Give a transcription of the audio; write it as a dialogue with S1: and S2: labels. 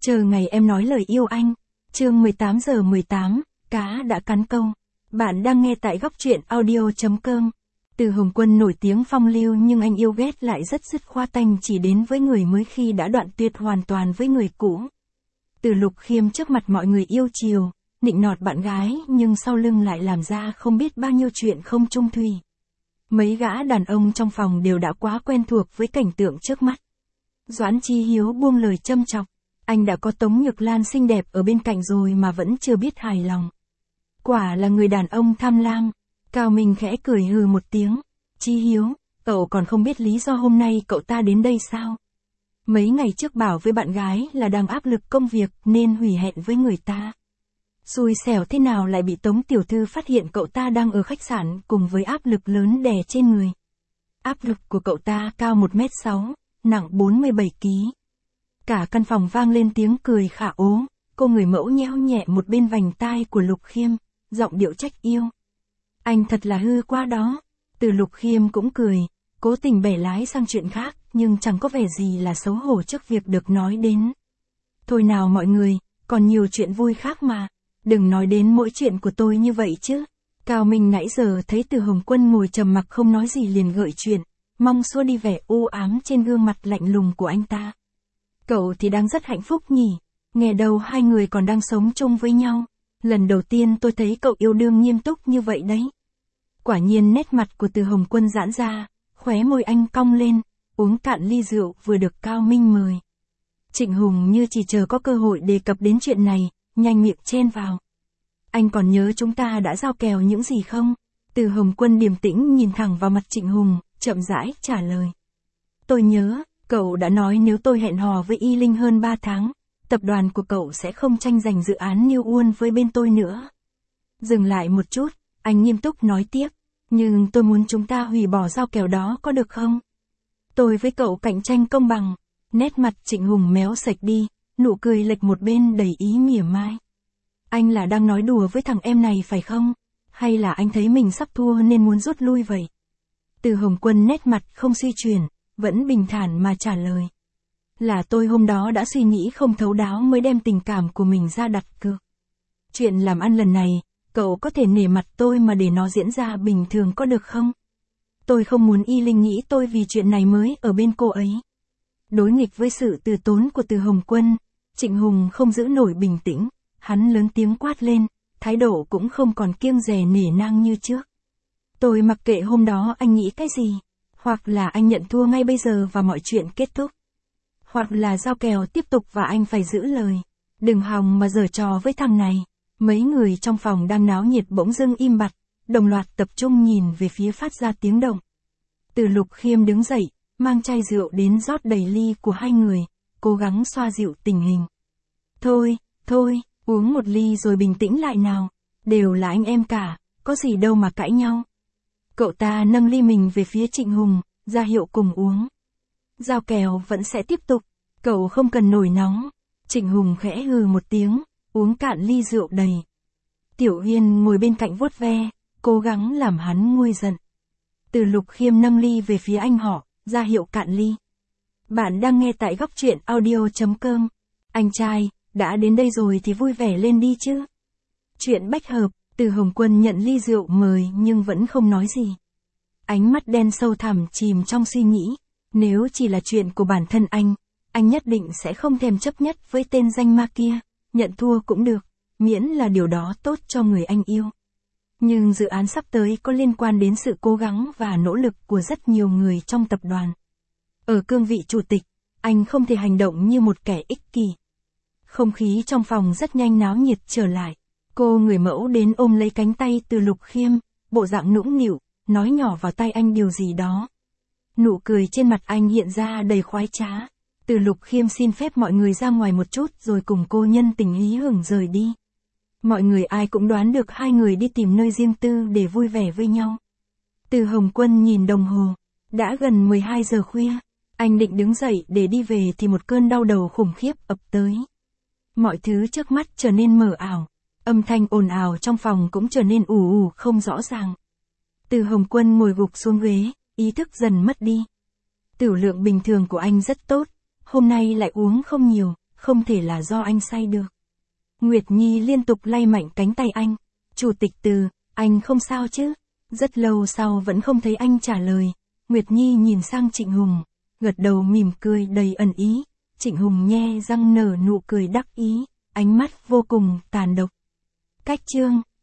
S1: Chờ ngày em nói lời yêu anh. Chương 18:18, cá đã cắn câu. Bạn đang nghe tại góc truyện audio.com. Từ Hồng Quân nổi tiếng phong lưu nhưng anh yêu ghét lại rất dứt khoát, tanh chỉ đến với người mới khi đã đoạn tuyệt hoàn toàn với người cũ. Từ Lục Khiêm trước mặt mọi người yêu chiều, nịnh nọt bạn gái nhưng sau lưng lại làm ra không biết bao nhiêu chuyện không chung thủy. Mấy gã đàn ông trong phòng đều đã quá quen thuộc với cảnh tượng trước mắt. Doãn Chí Hiếu buông lời châm chọc. Anh đã có Tống Nhược Lan xinh đẹp ở bên cạnh rồi mà vẫn chưa biết hài lòng. Quả là người đàn ông tham lam. Cao Minh khẽ cười hừ một tiếng. Chí Hiếu, cậu còn không biết lý do hôm nay cậu ta đến đây sao? Mấy ngày trước bảo với bạn gái là đang áp lực công việc nên hủy hẹn với người ta. Xui xẻo thế nào lại bị Tống tiểu thư phát hiện cậu ta đang ở khách sạn cùng với áp lực lớn đè trên người. Áp lực của cậu ta cao 1m6, nặng 47 kg. Cả căn phòng vang lên tiếng cười khả ố, cô người mẫu nhéo nhẹ một bên vành tai của Lục Khiêm, giọng điệu trách yêu. Anh thật là hư quá đó. Từ Lục Khiêm cũng cười, cố tình bẻ lái sang chuyện khác, nhưng chẳng có vẻ gì là xấu hổ trước việc được nói đến. Thôi nào mọi người, còn nhiều chuyện vui khác mà, đừng nói đến mỗi chuyện của tôi như vậy chứ. Cao Minh nãy giờ thấy Từ Hồng Quân ngồi trầm mặc không nói gì liền gợi chuyện, mong xua đi vẻ u ám trên gương mặt lạnh lùng của anh ta. Cậu thì đang rất hạnh phúc nhỉ, nghe đâu hai người còn đang sống chung với nhau. Lần đầu tiên tôi thấy cậu yêu đương nghiêm túc như vậy đấy. Quả nhiên nét mặt của Từ Hồng Quân giãn ra, khóe môi anh cong lên, uống cạn ly rượu vừa được Cao Minh mời. Trịnh Hùng như chỉ chờ có cơ hội đề cập đến chuyện này, nhanh miệng chen vào. Anh còn nhớ chúng ta đã giao kèo những gì không? Từ Hồng Quân điềm tĩnh nhìn thẳng vào mặt Trịnh Hùng, chậm rãi trả lời. Tôi nhớ, cậu đã nói nếu tôi hẹn hò với Y Linh hơn 3 tháng, tập đoàn của cậu sẽ không tranh giành dự án New Uôn với bên tôi nữa. Dừng lại một chút, anh nghiêm túc nói tiếp, nhưng tôi muốn chúng ta hủy bỏ giao kèo đó có được không? Tôi với cậu cạnh tranh công bằng. Nét mặt Trịnh Hùng méo sạch đi, nụ cười lệch một bên đầy ý mỉa mai. Anh là đang nói đùa với thằng em này phải không? Hay là anh thấy mình sắp thua nên muốn rút lui vậy? Từ Hồng Quân nét mặt không suy chuyển, vẫn bình thản mà trả lời. Là tôi hôm đó đã suy nghĩ không thấu đáo mới đem tình cảm của mình ra đặt cược. Chuyện làm ăn lần này, cậu có thể nể mặt tôi mà để nó diễn ra bình thường có được không? Tôi không muốn Y Linh nghĩ tôi vì chuyện này mới ở bên cô ấy. Đối nghịch với sự từ tốn của Từ Hồng Quân, Trịnh Hùng không giữ nổi bình tĩnh, hắn lớn tiếng quát lên, thái độ cũng không còn kiêng dè nể nang như trước. Tôi mặc kệ hôm đó anh nghĩ cái gì, hoặc là anh nhận thua ngay bây giờ và mọi chuyện kết thúc. Hoặc là giao kèo tiếp tục và anh phải giữ lời. Đừng hòng mà giở trò với thằng này. Mấy người trong phòng đang náo nhiệt bỗng dưng im bặt, đồng loạt tập trung nhìn về phía phát ra tiếng động. Từ Lục Khiêm đứng dậy, mang chai rượu đến rót đầy ly của hai người, cố gắng xoa dịu tình hình. Thôi, uống một ly rồi bình tĩnh lại nào. Đều là anh em cả, có gì đâu mà cãi nhau. Cậu ta nâng ly mình về phía Trịnh Hùng, ra hiệu cùng uống. Giao kèo vẫn sẽ tiếp tục, cậu không cần nổi nóng. Trịnh Hùng khẽ hừ một tiếng, uống cạn ly rượu đầy. Tiểu Uyên ngồi bên cạnh vuốt ve, cố gắng làm hắn nguôi giận. Từ Lục Khiêm nâng ly về phía anh họ, ra hiệu cạn ly. Bạn đang nghe tại góc truyện audio.com. Anh trai, đã đến đây rồi thì vui vẻ lên đi chứ. Chuyện bách hợp. Từ Hồng Quân nhận ly rượu mời nhưng vẫn không nói gì. Ánh mắt đen sâu thẳm chìm trong suy nghĩ. Nếu chỉ là chuyện của bản thân anh nhất định sẽ không thèm chấp nhất với tên danh ma kia. Nhận thua cũng được, miễn là điều đó tốt cho người anh yêu. Nhưng dự án sắp tới có liên quan đến sự cố gắng và nỗ lực của rất nhiều người trong tập đoàn. Ở cương vị chủ tịch, anh không thể hành động như một kẻ ích kỷ. Không khí trong phòng rất nhanh náo nhiệt trở lại. Cô người mẫu đến ôm lấy cánh tay Từ Lục Khiêm, bộ dạng nũng nịu, nói nhỏ vào tai anh điều gì đó. Nụ cười trên mặt anh hiện ra đầy khoái trá. Từ Lục Khiêm xin phép mọi người ra ngoài một chút rồi cùng cô nhân tình hí hửng rời đi. Mọi người ai cũng đoán được hai người đi tìm nơi riêng tư để vui vẻ với nhau. Từ Hồng Quân nhìn đồng hồ, đã gần 12 giờ khuya, anh định đứng dậy để đi về thì một cơn đau đầu khủng khiếp ập tới. Mọi thứ trước mắt trở nên mờ ảo. Âm thanh ồn ào trong phòng cũng trở nên ù ù không rõ ràng. Từ Hồng Quân ngồi gục xuống ghế, ý thức dần mất đi. Tửu lượng bình thường của anh rất tốt, hôm nay lại uống không nhiều, không thể là do anh say được. Nguyệt Nhi liên tục lay mạnh cánh tay anh. Chủ tịch Từ, anh không sao chứ? Rất lâu sau vẫn không thấy anh trả lời. Nguyệt Nhi nhìn sang Trịnh Hùng, gật đầu mỉm cười đầy ẩn ý. Trịnh Hùng nhe răng nở nụ cười đắc ý, ánh mắt vô cùng tàn độc. Cách chương